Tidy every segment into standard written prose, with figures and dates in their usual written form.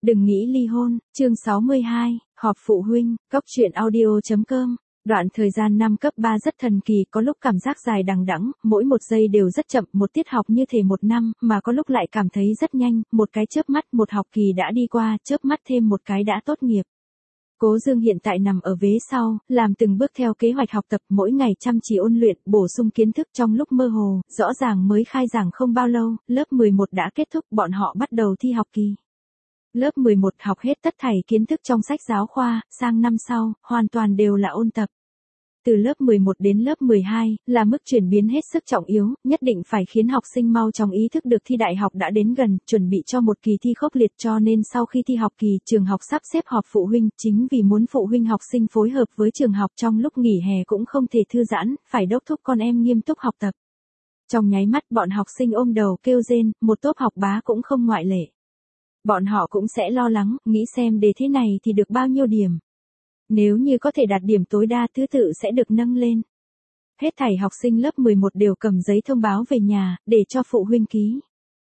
Đừng nghĩ ly hôn, chương 62, họp phụ huynh, Cóc truyện audio.com. Đoạn thời gian năm cấp 3 rất thần kỳ, có lúc cảm giác dài đằng đẵng, mỗi một giây đều rất chậm, một tiết học như thể một năm, mà có lúc lại cảm thấy rất nhanh, một cái chớp mắt một học kỳ đã đi qua, chớp mắt thêm một cái đã tốt nghiệp. Cố Dương hiện tại nằm ở vế sau, làm từng bước theo kế hoạch học tập, mỗi ngày chăm chỉ ôn luyện, bổ sung kiến thức trong lúc mơ hồ, rõ ràng mới khai giảng không bao lâu, lớp 11 đã kết thúc, bọn họ bắt đầu thi học kỳ. Lớp 11 học hết tất thảy kiến thức trong sách giáo khoa, sang năm sau, hoàn toàn đều là ôn tập. Từ lớp 11 đến lớp 12, là mức chuyển biến hết sức trọng yếu, nhất định phải khiến học sinh mau chóng ý thức được thi đại học đã đến gần, chuẩn bị cho một kỳ thi khốc liệt, cho nên sau khi thi học kỳ, trường học sắp xếp họp phụ huynh, chính vì muốn phụ huynh học sinh phối hợp với trường học trong lúc nghỉ hè cũng không thể thư giãn, phải đốc thúc con em nghiêm túc học tập. Trong nháy mắt bọn học sinh ôm đầu kêu rên, một tốp học bá cũng không ngoại lệ. Bọn họ cũng sẽ lo lắng, nghĩ xem đề thế này thì được bao nhiêu điểm. Nếu như có thể đạt điểm tối đa, thứ tự sẽ được nâng lên. Hết thảy học sinh lớp 11 đều cầm giấy thông báo về nhà, để cho phụ huynh ký.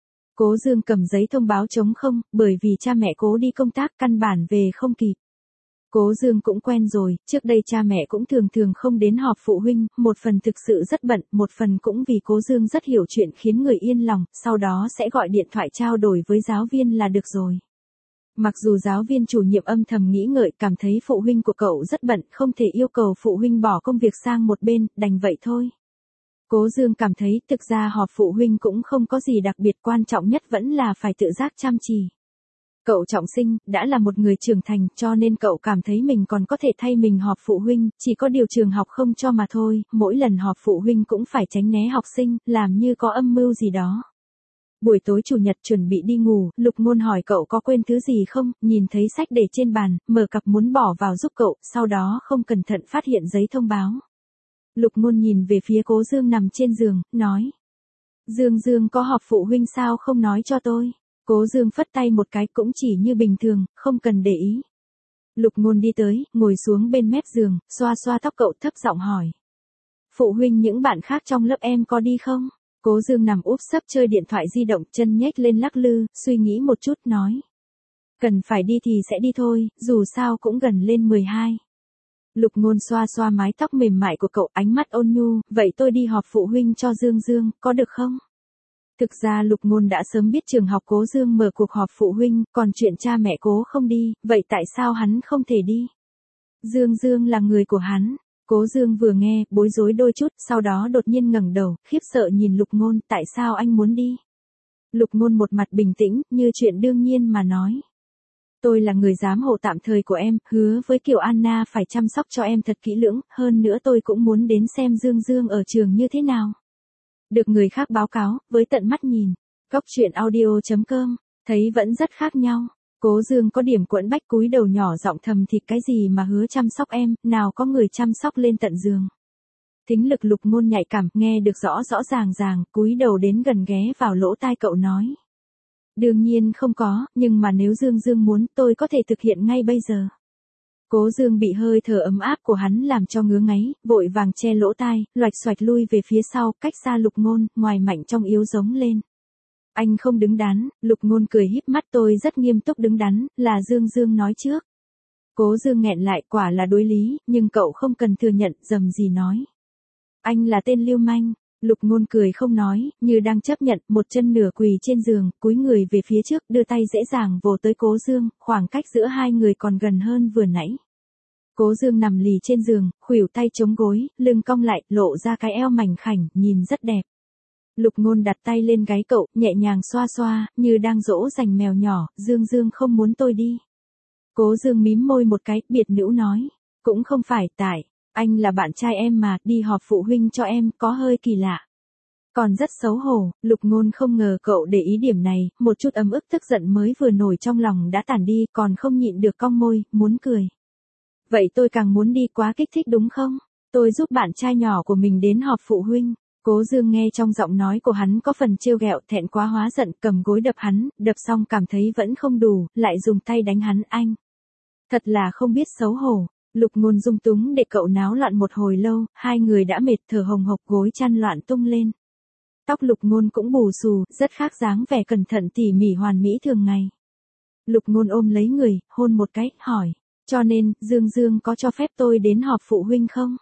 Cố Dương cầm giấy thông báo trống không, bởi vì cha mẹ Cố đi công tác căn bản về không kịp. Cố Dương cũng quen rồi, trước đây cha mẹ cũng thường không đến họp phụ huynh, một phần thực sự rất bận, một phần cũng vì Cố Dương rất hiểu chuyện khiến người yên lòng, sau đó sẽ gọi điện thoại trao đổi với giáo viên là được rồi. Mặc dù giáo viên chủ nhiệm âm thầm nghĩ ngợi, cảm thấy phụ huynh của cậu rất bận, không thể yêu cầu phụ huynh bỏ công việc sang một bên, đành vậy thôi. Cố Dương cảm thấy thực ra họp phụ huynh cũng không có gì đặc biệt, quan trọng nhất vẫn là phải tự giác chăm chỉ. Cậu trọng sinh, đã là một người trưởng thành, cho nên cậu cảm thấy mình còn có thể thay mình họp phụ huynh, chỉ có điều trường học không cho mà thôi, mỗi lần họp phụ huynh cũng phải tránh né học sinh, làm như có âm mưu gì đó. Buổi tối chủ nhật chuẩn bị đi ngủ, Lục Ngôn hỏi cậu có quên thứ gì không, nhìn thấy sách để trên bàn, mở cặp muốn bỏ vào giúp cậu, sau đó không cẩn thận phát hiện giấy thông báo. Lục Ngôn nhìn về phía Cố Dương nằm trên giường, nói. Dương có họp phụ huynh sao không nói cho tôi? Cố Dương phất tay một cái, cũng chỉ như bình thường, không cần để ý. Lục Ngôn đi tới, ngồi xuống bên mép giường, xoa xoa tóc cậu, thấp giọng hỏi. Phụ huynh những bạn khác trong lớp em có đi không? Cố Dương nằm úp sấp chơi điện thoại di động, chân nhếch lên lắc lư, suy nghĩ một chút, nói. Cần phải đi thì sẽ đi thôi, dù sao cũng gần lên 12. Lục Ngôn xoa xoa mái tóc mềm mại của cậu, ánh mắt ôn nhu, vậy tôi đi họp phụ huynh cho Dương, có được không? Thực ra Lục Ngôn đã sớm biết trường học Cố Dương mở cuộc họp phụ huynh, còn chuyện cha mẹ Cố không đi, vậy tại sao hắn không thể đi? Dương là người của hắn. Cố Dương vừa nghe, bối rối đôi chút, sau đó đột nhiên ngẩng đầu, khiếp sợ nhìn Lục Ngôn, tại sao anh muốn đi? Lục Ngôn một mặt bình tĩnh, như chuyện đương nhiên mà nói. Tôi là người giám hộ tạm thời của em, hứa với Kiều Anna phải chăm sóc cho em thật kỹ lưỡng, hơn nữa tôi cũng muốn đến xem Dương ở trường như thế nào. Được người khác báo cáo, với tận mắt nhìn. Cóc truyện audio.com, thấy vẫn rất khác nhau. Cố Dương có điểm quẫn bách, cúi đầu nhỏ giọng thầm thì cái gì mà hứa chăm sóc em, nào có người chăm sóc lên tận giường. Thính lực Lục Ngôn nhạy cảm, nghe được rõ ràng, cúi đầu đến gần ghé vào lỗ tai cậu nói. Đương nhiên không có, nhưng mà nếu Dương muốn, tôi có thể thực hiện ngay bây giờ. Cố Dương bị hơi thở ấm áp của hắn làm cho ngứa ngáy, vội vàng che lỗ tai, loạch xoạch lui về phía sau, cách xa Lục Ngôn, ngoài mạnh trong yếu giống lên. Anh không đứng đắn, Lục Ngôn cười híp mắt, tôi rất nghiêm túc đứng đắn, là Dương nói trước. Cố Dương nghẹn lại, quả là đối lý, nhưng cậu không cần thừa nhận, rầm rì nói. Anh là tên lưu manh. Lục Ngôn cười không nói, như đang chấp nhận, một chân nửa quỳ trên giường, cúi người về phía trước, đưa tay dễ dàng vồ tới Cố Dương, khoảng cách giữa hai người còn gần hơn vừa nãy. Cố Dương nằm lì trên giường, khuỷu tay chống gối, lưng cong lại, lộ ra cái eo mảnh khảnh, nhìn rất đẹp. Lục Ngôn đặt tay lên gáy cậu, nhẹ nhàng xoa xoa, như đang dỗ dành mèo nhỏ, Dương không muốn tôi đi. Cố Dương mím môi một cái, biệt nữ nói, cũng không phải, tại, anh là bạn trai em mà, đi họp phụ huynh cho em, có hơi kỳ lạ. Còn rất xấu hổ, Lục Ngôn không ngờ cậu để ý điểm này, một chút ấm ức tức giận mới vừa nổi trong lòng đã tản đi, còn không nhịn được cong môi, muốn cười. Vậy tôi càng muốn đi, quá kích thích đúng không? Tôi giúp bạn trai nhỏ của mình đến họp phụ huynh. Cố Dương nghe trong giọng nói của hắn có phần trêu ghẹo, thẹn quá hóa giận, cầm gối đập hắn, đập xong cảm thấy vẫn không đủ, lại dùng tay đánh hắn, anh. Thật là không biết xấu hổ. Lục Ngôn dung túng để cậu náo loạn một hồi lâu, hai người đã mệt thở hồng hộc, gối chăn loạn tung lên. Tóc Lục Ngôn cũng bù xù, rất khác dáng vẻ cẩn thận tỉ mỉ hoàn mỹ thường ngày. Lục Ngôn ôm lấy người, hôn một cái, hỏi. Cho nên, Dương Dương có cho phép tôi đến họp phụ huynh không?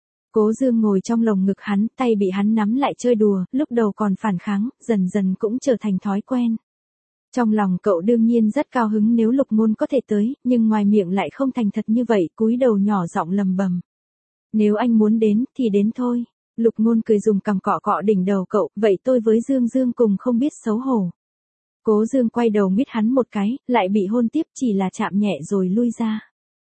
Cố Dương ngồi trong lồng ngực hắn, tay bị hắn nắm lại chơi đùa, lúc đầu còn phản kháng, dần dần cũng trở thành thói quen. Trong lòng cậu đương nhiên rất cao hứng nếu Lục Ngôn có thể tới, nhưng ngoài miệng lại không thành thật như vậy, cúi đầu nhỏ giọng lầm bầm. Nếu anh muốn đến, thì đến thôi. Lục Ngôn cười dùng cằm cọ cọ đỉnh đầu cậu, vậy tôi với Dương Dương cùng không biết xấu hổ. Cố Dương quay đầu mít hắn một cái, lại bị hôn tiếp, chỉ là chạm nhẹ rồi lui ra.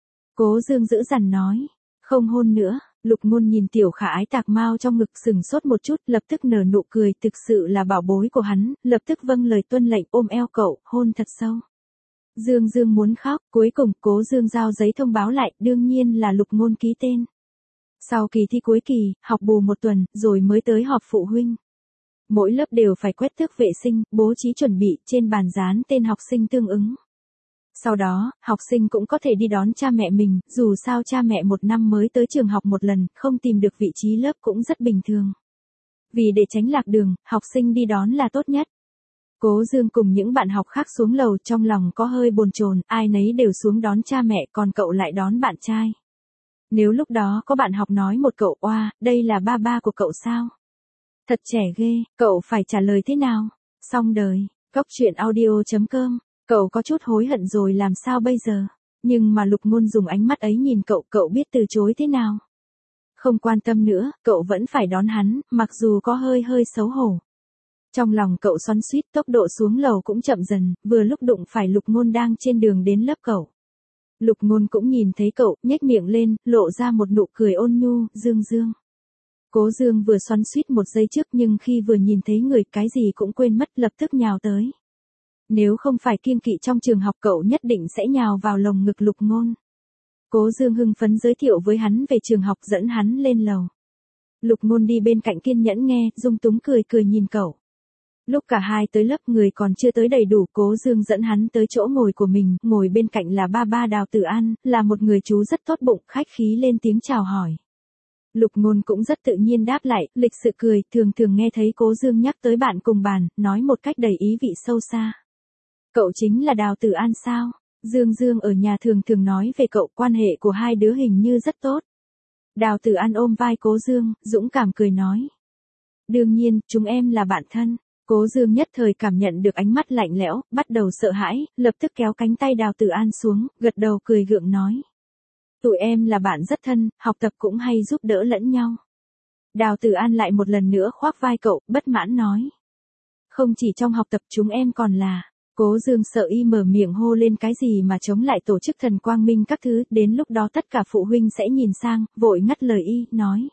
Cố Dương giữ dằn nói, không hôn nữa. Lục Ngôn nhìn tiểu khả ái tạc mau trong ngực sừng sốt một chút, lập tức nở nụ cười, thực sự là bảo bối của hắn, lập tức vâng lời tuân lệnh ôm eo cậu, hôn thật sâu. Dương Dương muốn khóc, cuối cùng Cố Dương giao giấy thông báo lại, đương nhiên là Lục Ngôn ký tên. Sau kỳ thi cuối kỳ, học bù một tuần, rồi mới tới họp phụ huynh. Mỗi lớp đều phải quét tước vệ sinh, bố trí chuẩn bị, trên bàn dán tên học sinh tương ứng. Sau đó, học sinh cũng có thể đi đón cha mẹ mình, dù sao cha mẹ một năm mới tới trường học một lần, không tìm được vị trí lớp cũng rất bình thường. Vì để tránh lạc đường, học sinh đi đón là tốt nhất. Cố Dương cùng những bạn học khác xuống lầu, trong lòng có hơi bồn chồn, ai nấy đều xuống đón cha mẹ, còn cậu lại đón bạn trai. Nếu lúc đó có bạn học nói một cậu, oa, đây là ba ba của cậu sao? Thật trẻ ghê, cậu phải trả lời thế nào? Xong đời, Cóc truyện audio.com. Cậu có chút hối hận rồi làm sao bây giờ? Nhưng mà Lục Ngôn dùng ánh mắt ấy nhìn cậu, cậu biết từ chối thế nào? Không quan tâm nữa, cậu vẫn phải đón hắn, mặc dù có hơi xấu hổ. Trong lòng cậu xoắn xuýt, tốc độ xuống lầu cũng chậm dần, vừa lúc đụng phải Lục Ngôn đang trên đường đến lớp cậu. Lục Ngôn cũng nhìn thấy cậu, nhếch miệng lên, lộ ra một nụ cười ôn nhu, Dương Dương. Cố Dương vừa xoắn xuýt một giây trước nhưng khi vừa nhìn thấy người cái gì cũng quên mất, lập tức nhào tới. Nếu không phải kiêng kỵ trong trường học cậu nhất định sẽ nhào vào lồng ngực Lục Ngôn. Cố Dương hưng phấn giới thiệu với hắn về trường học, dẫn hắn lên lầu. Lục Ngôn đi bên cạnh kiên nhẫn nghe, dung túng cười nhìn cậu. Lúc cả hai tới lớp người còn chưa tới đầy đủ, Cố Dương dẫn hắn tới chỗ ngồi của mình, ngồi bên cạnh là ba Đào Tử An, là một người chú rất tốt bụng, khách khí lên tiếng chào hỏi. Lục Ngôn cũng rất tự nhiên đáp lại, lịch sự cười, thường nghe thấy Cố Dương nhắc tới bạn cùng bàn, nói một cách đầy ý vị sâu xa. Cậu chính là Đào Tử An sao? Dương Dương ở nhà thường nói về cậu, quan hệ của hai đứa hình như rất tốt. Đào Tử An ôm vai Cố Dương, dũng cảm cười nói. Đương nhiên, chúng em là bạn thân. Cố Dương nhất thời cảm nhận được ánh mắt lạnh lẽo, bắt đầu sợ hãi, lập tức kéo cánh tay Đào Tử An xuống, gật đầu cười gượng nói. Tụi em là bạn rất thân, học tập cũng hay giúp đỡ lẫn nhau. Đào Tử An lại một lần nữa khoác vai cậu, bất mãn nói. Không chỉ trong học tập chúng em còn là. Cố Dương sợ y mở miệng hô lên cái gì mà chống lại tổ chức thần quang minh các thứ, đến lúc đó tất cả phụ huynh sẽ nhìn sang, vội ngắt lời y, nói.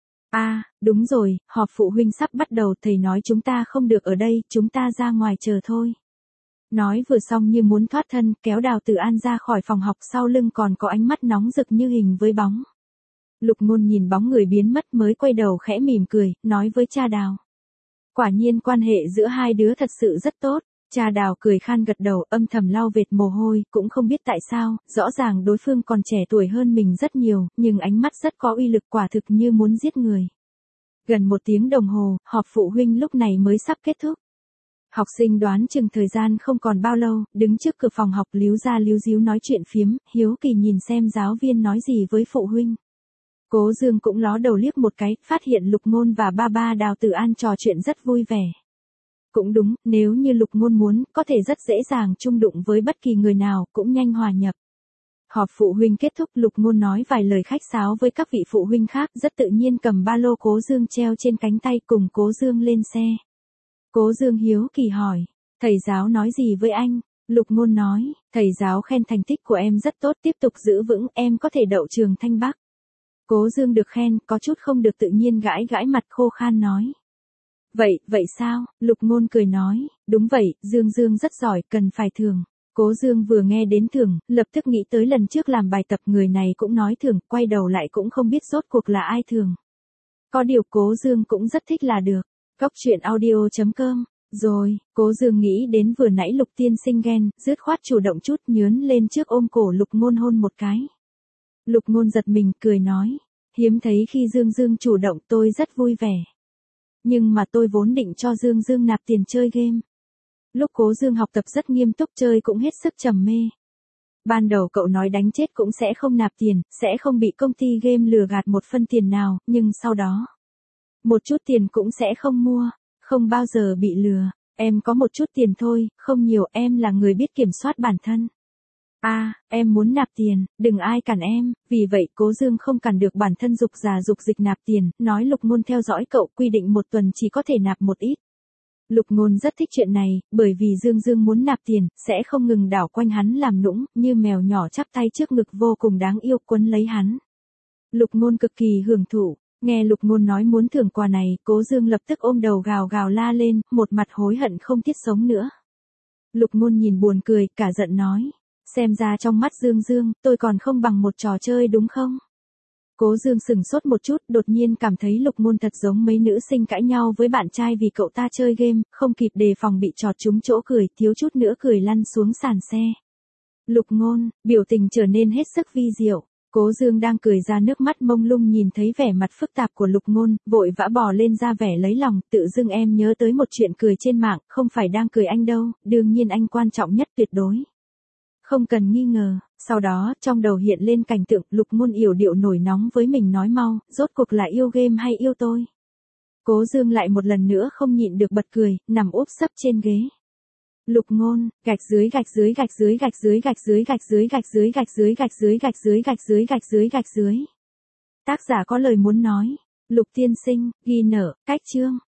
Đúng rồi, họp phụ huynh sắp bắt đầu, thầy nói chúng ta không được ở đây, chúng ta ra ngoài chờ thôi. Nói vừa xong như muốn thoát thân, kéo Đào Tử An ra khỏi phòng học, sau lưng còn có ánh mắt nóng rực như hình với bóng. Lục Ngôn nhìn bóng người biến mất mới quay đầu khẽ mỉm cười, nói với cha Đào. Quả nhiên quan hệ giữa hai đứa thật sự rất tốt. Cha Đào cười khan gật đầu, âm thầm lau vệt mồ hôi, cũng không biết tại sao, rõ ràng đối phương còn trẻ tuổi hơn mình rất nhiều, nhưng ánh mắt rất có uy lực, quả thực như muốn giết người. Gần 1 tiếng đồng hồ, họp phụ huynh lúc này mới sắp kết thúc. Học sinh đoán chừng thời gian không còn bao lâu, đứng trước cửa phòng học líu ra líu díu nói chuyện phiếm, hiếu kỳ nhìn xem giáo viên nói gì với phụ huynh. Cố Dương cũng ló đầu liếc một cái, phát hiện Lục Ngôn và ba Đào Tử An trò chuyện rất vui vẻ. Cũng đúng, nếu như Lục Ngôn muốn, có thể rất dễ dàng chung đụng với bất kỳ người nào, cũng nhanh hòa nhập. Họp phụ huynh kết thúc, Lục Ngôn nói vài lời khách sáo với các vị phụ huynh khác, rất tự nhiên cầm ba lô Cố Dương treo trên cánh tay cùng Cố Dương lên xe. Cố Dương hiếu kỳ hỏi, thầy giáo nói gì với anh? Lục Ngôn nói, thầy giáo khen thành tích của em rất tốt, tiếp tục giữ vững, em có thể đậu trường Thanh Bắc. Cố Dương được khen, có chút không được tự nhiên gãi mặt khô khan nói. Vậy sao? Lục Ngôn cười nói, đúng vậy, Dương rất giỏi, cần phải thưởng. Cố Dương vừa nghe đến thưởng, lập tức nghĩ tới lần trước làm bài tập người này cũng nói thưởng, quay đầu lại cũng không biết rốt cuộc là ai thưởng. Có điều Cố Dương cũng rất thích là được. Cóc truyện audio.com. Rồi, Cố Dương nghĩ đến vừa nãy Lục tiên sinh ghen, dứt khoát chủ động chút, nhướn lên trước ôm cổ Lục Ngôn hôn một cái. Lục Ngôn giật mình, cười nói, hiếm thấy khi Dương chủ động, tôi rất vui vẻ. Nhưng mà tôi vốn định cho Dương nạp tiền chơi game. Lúc Cố Dương học tập rất nghiêm túc, chơi cũng hết sức trầm mê. Ban đầu cậu nói đánh chết cũng sẽ không nạp tiền, sẽ không bị công ty game lừa gạt một phân tiền nào, nhưng sau đó, một chút tiền cũng sẽ không mua, không bao giờ bị lừa. Em có một chút tiền thôi, không nhiều, em là người biết kiểm soát bản thân. Em muốn nạp tiền, đừng ai cản em, vì vậy Cố Dương không cản được bản thân dục già dục dịch nạp tiền, nói Lục Ngôn theo dõi cậu, quy định một tuần chỉ có thể nạp một ít. Lục Ngôn rất thích chuyện này, bởi vì Dương Dương muốn nạp tiền, sẽ không ngừng đảo quanh hắn làm nũng, như mèo nhỏ chắp tay trước ngực vô cùng đáng yêu quấn lấy hắn. Lục Ngôn cực kỳ hưởng thụ, nghe Lục Ngôn nói muốn thưởng quà này, Cố Dương lập tức ôm đầu gào gào la lên, một mặt hối hận không thiết sống nữa. Lục Ngôn nhìn buồn cười, cả giận nói, xem ra trong mắt Dương Dương, tôi còn không bằng một trò chơi đúng không? Cố Dương sững sốt một chút, đột nhiên cảm thấy Lục Ngôn thật giống mấy nữ sinh cãi nhau với bạn trai vì cậu ta chơi game, không kịp đề phòng bị chọt trúng chỗ cười, thiếu chút nữa cười lăn xuống sàn xe. Lục Ngôn, biểu tình trở nên hết sức vi diệu. Cố Dương đang cười ra nước mắt mông lung nhìn thấy vẻ mặt phức tạp của Lục Ngôn, vội vã bò lên ra vẻ lấy lòng, tự dưng em nhớ tới một chuyện cười trên mạng, không phải đang cười anh đâu, đương nhiên anh quan trọng nhất tuyệt đối. Không cần nghi ngờ, sau đó, trong đầu hiện lên cảnh tượng, Lục Ngôn yểu điệu nổi nóng với mình nói mau, rốt cuộc là yêu game hay yêu tôi? Cố Dương lại một lần nữa không nhịn được bật cười, nằm úp sấp trên ghế. Lục Ngôn, gạch dưới gạch dưới gạch dưới gạch dưới gạch dưới gạch dưới gạch dưới gạch dưới gạch dưới gạch dưới gạch dưới gạch dưới gạch dưới. Tác giả có lời muốn nói. Lục tiên sinh, ghi nợ, cách chương.